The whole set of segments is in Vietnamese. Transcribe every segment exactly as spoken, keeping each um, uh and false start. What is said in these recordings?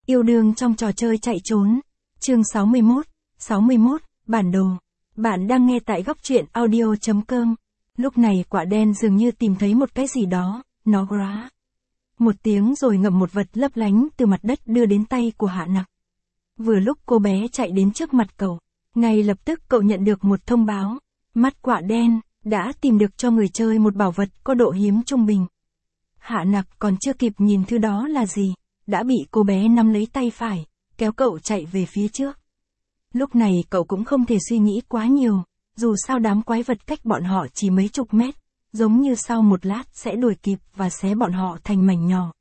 Yêu đương trong trò chơi chạy trốn. Chương sáu mươi mốt, sáu mươi mốt, bản đồ. Bạn đang nghe tại góc truyện audio chấm com. Lúc này quả đen dường như tìm thấy một cái gì đó, nó grá một tiếng rồi ngậm một vật lấp lánh từ mặt đất đưa đến tay của Hạ Nặc. Vừa lúc cô bé chạy đến trước mặt cậu, ngay lập tức cậu nhận được một thông báo. Mắt quả đen đã tìm được cho người chơi một bảo vật có độ hiếm trung bình. Hạ Nặc còn chưa kịp nhìn thứ đó là gì, đã bị cô bé nắm lấy tay phải, kéo cậu chạy về phía trước. Lúc này cậu cũng không thể suy nghĩ quá nhiều, dù sao đám quái vật cách bọn họ chỉ mấy chục mét, giống như sau một lát sẽ đuổi kịp và xé bọn họ thành mảnh nhỏ.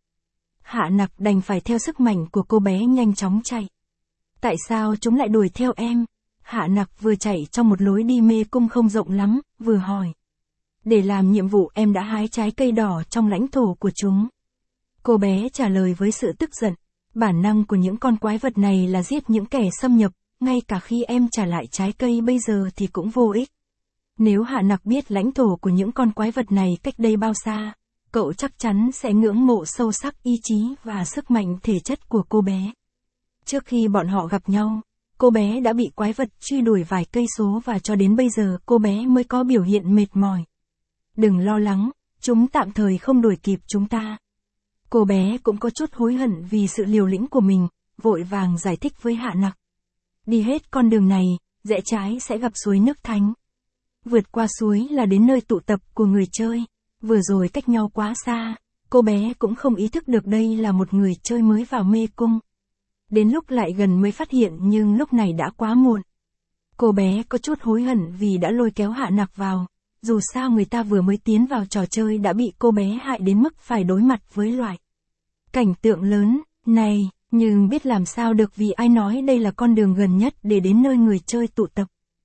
Hạ Nặc đành phải theo sức mạnh của cô bé nhanh chóng chạy. Tại sao chúng lại đuổi theo em? Hạ Nặc vừa chạy trong một lối đi mê cung không rộng lắm, vừa hỏi. Để làm nhiệm vụ em đã hái trái cây đỏ trong lãnh thổ của chúng. Cô bé trả lời với sự tức giận. Bản năng của những con quái vật này là giết những kẻ xâm nhập, ngay cả khi em trả lại trái cây bây giờ thì cũng vô ích. Nếu Hạ Nặc biết lãnh thổ của những con quái vật này cách đây bao xa, cậu chắc chắn sẽ ngưỡng mộ sâu sắc ý chí và sức mạnh thể chất của cô bé. Trước khi bọn họ gặp nhau, cô bé đã bị quái vật truy đuổi vài cây số và cho đến bây giờ cô bé mới có biểu hiện mệt mỏi. Đừng lo lắng, chúng tạm thời không đuổi kịp chúng ta. Cô bé cũng có chút hối hận vì sự liều lĩnh của mình, vội vàng giải thích với Hạ Nặc. Đi hết con đường này, rẽ trái sẽ gặp suối nước thánh. Vượt qua suối là đến nơi tụ tập của người chơi. Vừa rồi cách nhau quá xa, cô bé cũng không ý thức được đây là một người chơi mới vào mê cung. Đến lúc lại gần mới phát hiện nhưng lúc này đã quá muộn. Cô bé có chút hối hận vì đã lôi kéo Hạ Nặc vào. Dù sao người ta vừa mới tiến vào trò chơi đã bị cô bé hại đến mức phải đối mặt với loại cảnh tượng lớn này, nhưng biết làm sao được vì ai nói đây là con đường gần nhất để đến nơi người chơi tụ tập.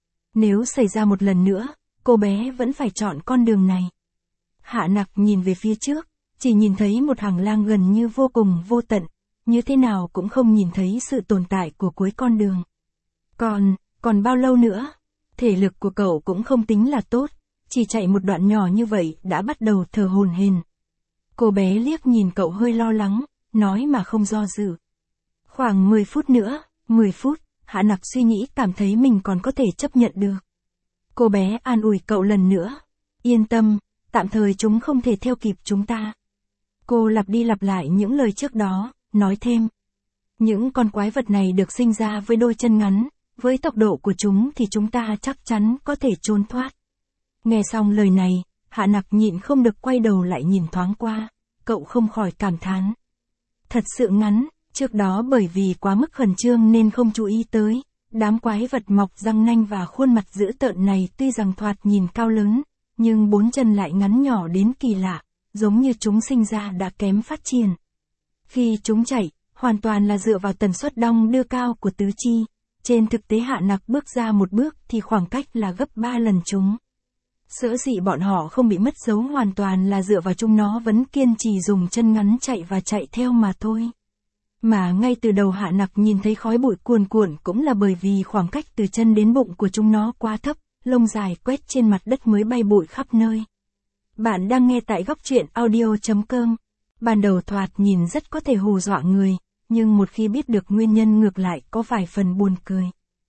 Nếu xảy ra một lần nữa, cô bé vẫn phải chọn con đường này. Hạ Nặc nhìn về phía trước, chỉ nhìn thấy một hành lang gần như vô cùng vô tận, như thế nào cũng không nhìn thấy sự tồn tại của cuối con đường. Còn, còn bao lâu nữa? Thể lực của cậu cũng không tính là tốt, chỉ chạy một đoạn nhỏ như vậy đã bắt đầu thở hổn hển. Cô bé liếc nhìn cậu hơi lo lắng, nói mà không do dự. Khoảng mười phút nữa, mười phút, Hạ Nặc suy nghĩ cảm thấy mình còn có thể chấp nhận được. Cô bé an ủi cậu lần nữa. Yên tâm, tạm thời chúng không thể theo kịp chúng ta. Cô lặp đi lặp lại những lời trước đó, nói thêm. Những con quái vật này được sinh ra với đôi chân ngắn, với tốc độ của chúng thì chúng ta chắc chắn có thể trốn thoát. Nghe xong lời này, Hạ Nặc nhịn không được quay đầu lại nhìn thoáng qua, cậu không khỏi cảm thán. Thật sự ngắn, trước đó bởi vì quá mức khẩn trương nên không chú ý tới, đám quái vật mọc răng nanh và khuôn mặt dữ tợn này tuy rằng thoạt nhìn cao lớn, nhưng bốn chân lại ngắn nhỏ đến kỳ lạ, giống như chúng sinh ra đã kém phát triển. Khi chúng chạy, hoàn toàn là dựa vào tần suất đong đưa cao của tứ chi, trên thực tế Hạ Nặc bước ra một bước thì khoảng cách là gấp ba lần chúng. Sở dĩ bọn họ không bị mất dấu hoàn toàn là dựa vào chúng nó vẫn kiên trì dùng chân ngắn chạy và chạy theo mà thôi. Mà ngay từ đầu Hạ Nặc nhìn thấy khói bụi cuồn cuộn cũng là bởi vì khoảng cách từ chân đến bụng của chúng nó quá thấp, lông dài quét trên mặt đất mới bay bụi khắp nơi. Bạn đang nghe tại góc truyện audio chấm com. Ban đầu thoạt nhìn rất có thể hù dọa người, nhưng một khi biết được nguyên nhân ngược lại có vài phần buồn cười.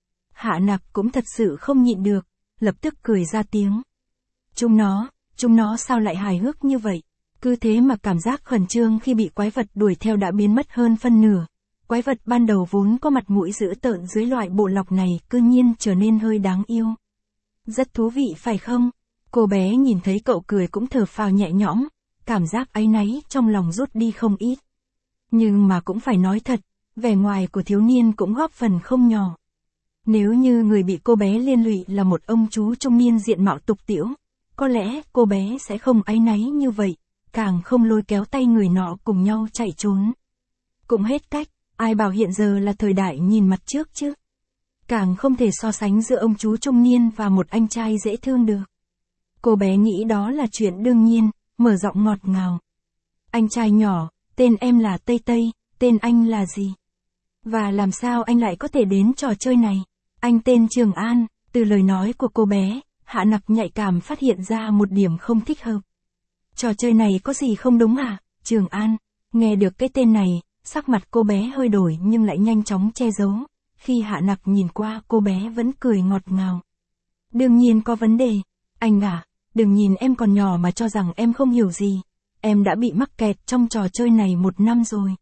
Hạ Nặc cũng thật sự không nhịn được, lập tức cười ra tiếng. Chúng nó, chúng nó sao lại hài hước như vậy? Cứ thế mà cảm giác khẩn trương khi bị quái vật đuổi theo đã biến mất hơn phân nửa. Quái vật ban đầu vốn có mặt mũi dữ tợn dưới loại bộ lọc này cư nhiên trở nên hơi đáng yêu. Rất thú vị phải không? Cô bé nhìn thấy cậu cười cũng thở phào nhẹ nhõm, cảm giác áy náy trong lòng rút đi không ít. Nhưng mà cũng phải nói thật, vẻ ngoài của thiếu niên cũng góp phần không nhỏ. Nếu như người bị cô bé liên lụy là một ông chú trung niên diện mạo tục tĩu, có lẽ cô bé sẽ không áy náy như vậy, càng không lôi kéo tay người nọ cùng nhau chạy trốn. Cũng hết cách, ai bảo hiện giờ là thời đại nhìn mặt trước chứ. Càng không thể so sánh giữa ông chú trung niên và một anh trai dễ thương được. Cô bé nghĩ đó là chuyện đương nhiên, mở giọng ngọt ngào. Anh trai nhỏ, tên em là Tây Tây, tên anh là gì? Và làm sao anh lại có thể đến trò chơi này? Anh tên Trường An. Từ lời nói của cô bé, Hạ Nặc nhạy cảm phát hiện ra một điểm không thích hợp. Trò chơi này có gì không đúng à? Trường An. Nghe được cái tên này, Sắc mặt cô bé hơi đổi nhưng lại nhanh chóng che giấu. Khi Hạ Nặc nhìn qua, cô bé vẫn cười ngọt ngào. Đương nhiên có vấn đề. Anh à, đừng nhìn em còn nhỏ mà cho rằng em không hiểu gì. Em đã bị mắc kẹt trong trò chơi này một năm rồi.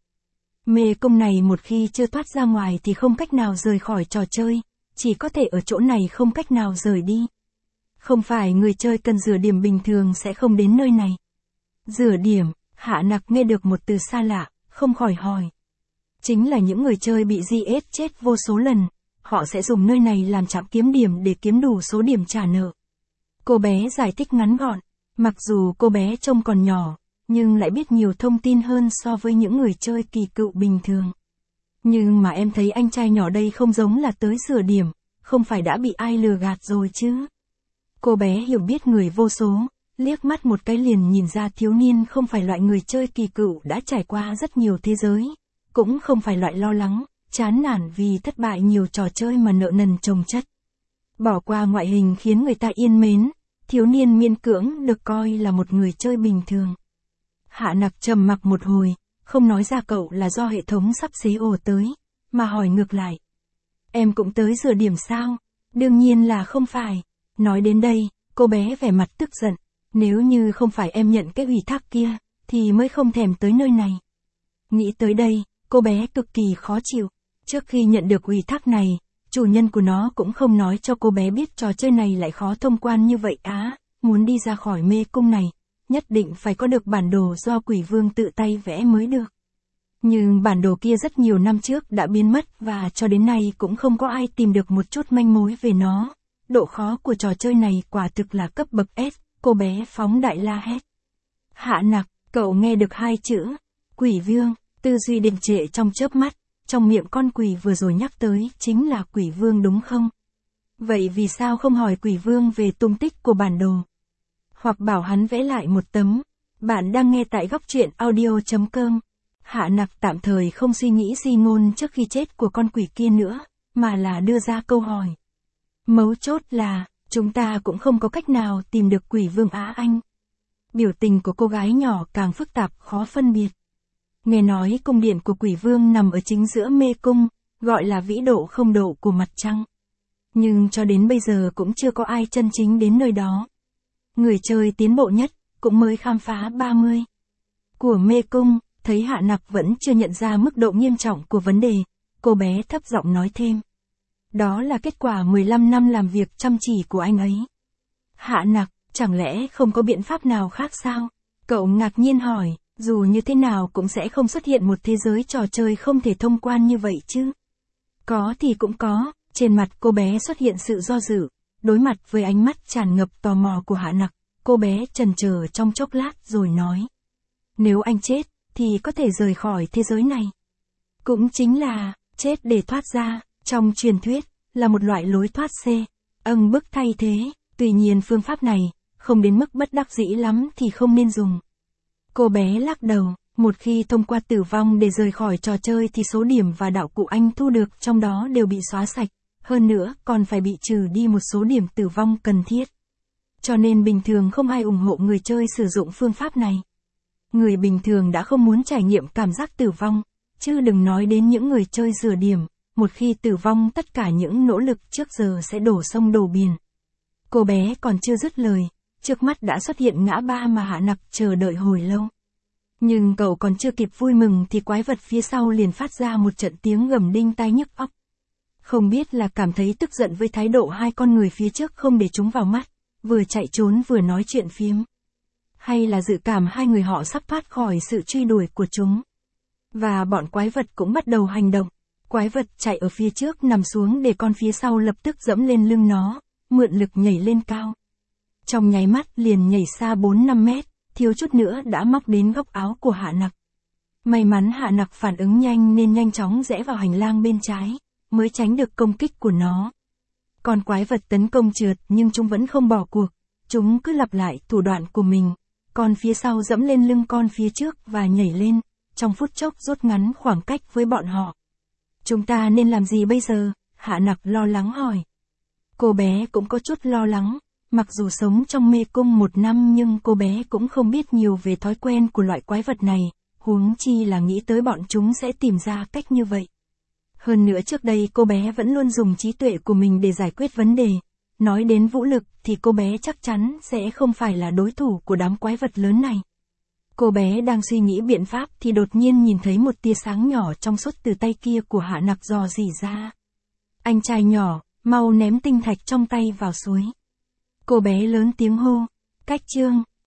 Mê cung này một khi chưa thoát ra ngoài thì không cách nào rời khỏi trò chơi. Chỉ có thể ở chỗ này không cách nào rời đi. Không phải người chơi cần rửa điểm bình thường sẽ không đến nơi này. Rửa điểm, Hạ Nặc nghe được một từ xa lạ, không khỏi hỏi. Chính là những người chơi bị giê ét chết vô số lần, họ sẽ dùng nơi này làm trạm kiếm điểm để kiếm đủ số điểm trả nợ. Cô bé giải thích ngắn gọn, mặc dù cô bé trông còn nhỏ, nhưng lại biết nhiều thông tin hơn so với những người chơi kỳ cựu bình thường. Nhưng mà em thấy anh trai nhỏ đây không giống là tới rửa điểm, không phải đã bị ai lừa gạt rồi chứ. Cô bé hiểu biết người vô số, liếc mắt một cái liền nhìn ra thiếu niên không phải loại người chơi kỳ cựu đã trải qua rất nhiều thế giới, cũng không phải loại lo lắng, chán nản vì thất bại nhiều trò chơi mà nợ nần chồng chất. Bỏ qua ngoại hình khiến người ta yên mến, thiếu niên miễn cưỡng được coi là một người chơi bình thường. Hạ Nặc trầm mặc một hồi, không nói ra cậu là do hệ thống sắp xế ồ tới, mà hỏi ngược lại. Em cũng tới rửa điểm sao? Đương nhiên là không phải. Nói đến đây, cô bé vẻ mặt tức giận. Nếu như không phải em nhận cái ủy thác kia, thì mới không thèm tới nơi này. Nghĩ tới đây, cô bé cực kỳ khó chịu. Trước khi nhận được ủy thác này, chủ nhân của nó cũng không nói cho cô bé biết trò chơi này lại khó thông quan như vậy á. Muốn đi ra khỏi mê cung này, nhất định phải có được bản đồ do quỷ vương tự tay vẽ mới được. Nhưng bản đồ kia rất nhiều năm trước đã biến mất và cho đến nay cũng không có ai tìm được một chút manh mối về nó. Độ khó của trò chơi này quả thực là cấp bậc S, cô bé phóng đại la hét. Hạ Nặc, cậu nghe được hai chữ, quỷ vương, tư duy đình trệ trong chớp mắt, trong miệng con quỷ vừa rồi nhắc tới chính là quỷ vương đúng không? Vậy vì sao không hỏi quỷ vương về tung tích của bản đồ? Hoặc bảo hắn vẽ lại một tấm. Bạn đang nghe tại góc truyện audio chấm com. Hạ Nặc tạm thời không suy nghĩ di ngôn trước khi chết của con quỷ kia nữa, mà là đưa ra câu hỏi. Mấu chốt là, chúng ta cũng không có cách nào tìm được quỷ vương Á Anh. Biểu tình của cô gái nhỏ càng phức tạp khó phân biệt. Nghe nói cung điện của quỷ vương nằm ở chính giữa mê cung, gọi là vĩ độ không độ của mặt trăng. Nhưng cho đến bây giờ cũng chưa có ai chân chính đến nơi đó. Người chơi tiến bộ nhất, cũng mới khám phá ba mươi của mê cung, thấy Hạ Nặc vẫn chưa nhận ra mức độ nghiêm trọng của vấn đề, cô bé thấp giọng nói thêm. Đó là kết quả mười lăm năm làm việc chăm chỉ của anh ấy. Hạ Nặc, chẳng lẽ không có biện pháp nào khác sao? Cậu ngạc nhiên hỏi, dù như thế nào cũng sẽ không xuất hiện một thế giới trò chơi không thể thông quan như vậy chứ. Có thì cũng có, trên mặt cô bé xuất hiện sự do dự, đối mặt với ánh mắt tràn ngập tò mò của Hạ Nặc, cô bé chần chờ trong chốc lát rồi nói. Nếu anh chết, thì có thể rời khỏi thế giới này. Cũng chính là, chết để thoát ra, trong truyền thuyết, là một loại lối thoát C, âng bức thay thế, tuy nhiên phương pháp này, không đến mức bất đắc dĩ lắm thì không nên dùng. Cô bé lắc đầu, một khi thông qua tử vong để rời khỏi trò chơi thì số điểm và đạo cụ anh thu được trong đó đều bị xóa sạch, hơn nữa còn phải bị trừ đi một số điểm tử vong cần thiết. Cho nên bình thường không ai ủng hộ người chơi sử dụng phương pháp này. Người bình thường đã không muốn trải nghiệm cảm giác tử vong, chứ đừng nói đến những người chơi rửa điểm, một khi tử vong tất cả những nỗ lực trước giờ sẽ đổ sông đổ biển. Cô bé còn chưa dứt lời, trước mắt đã xuất hiện ngã ba mà Hạ Nặc chờ đợi hồi lâu. Nhưng cậu còn chưa kịp vui mừng thì quái vật phía sau liền phát ra một trận tiếng gầm đinh tai nhức óc. Không biết là cảm thấy tức giận với thái độ hai con người phía trước không để chúng vào mắt, vừa chạy trốn vừa nói chuyện phiếm. Hay là dự cảm hai người họ sắp thoát khỏi sự truy đuổi của chúng. Và bọn quái vật cũng bắt đầu hành động. Quái vật chạy ở phía trước nằm xuống để con phía sau lập tức dẫm lên lưng nó, mượn lực nhảy lên cao. Trong nháy mắt liền nhảy xa bốn năm mét, thiếu chút nữa đã móc đến góc áo của Hạ Nặc. May mắn Hạ Nặc phản ứng nhanh nên nhanh chóng rẽ vào hành lang bên trái, mới tránh được công kích của nó. Còn quái vật tấn công trượt nhưng chúng vẫn không bỏ cuộc, chúng cứ lặp lại thủ đoạn của mình. Con phía sau dẫm lên lưng con phía trước và nhảy lên, trong phút chốc rút ngắn khoảng cách với bọn họ. Chúng ta nên làm gì bây giờ? Hạ Nặc lo lắng hỏi. Cô bé cũng có chút lo lắng, mặc dù sống trong mê cung một năm nhưng cô bé cũng không biết nhiều về thói quen của loại quái vật này, huống chi là nghĩ tới bọn chúng sẽ tìm ra cách như vậy. Hơn nữa trước đây cô bé vẫn luôn dùng trí tuệ của mình để giải quyết vấn đề. Nói đến vũ lực thì cô bé chắc chắn sẽ không phải là đối thủ của đám quái vật lớn này. Cô bé đang suy nghĩ biện pháp thì đột nhiên nhìn thấy một tia sáng nhỏ trong suốt từ tay kia của Hạ Nặc dò dỉ ra. Anh trai nhỏ, mau ném tinh thạch trong tay vào suối. Cô bé lớn tiếng hô. Cách chương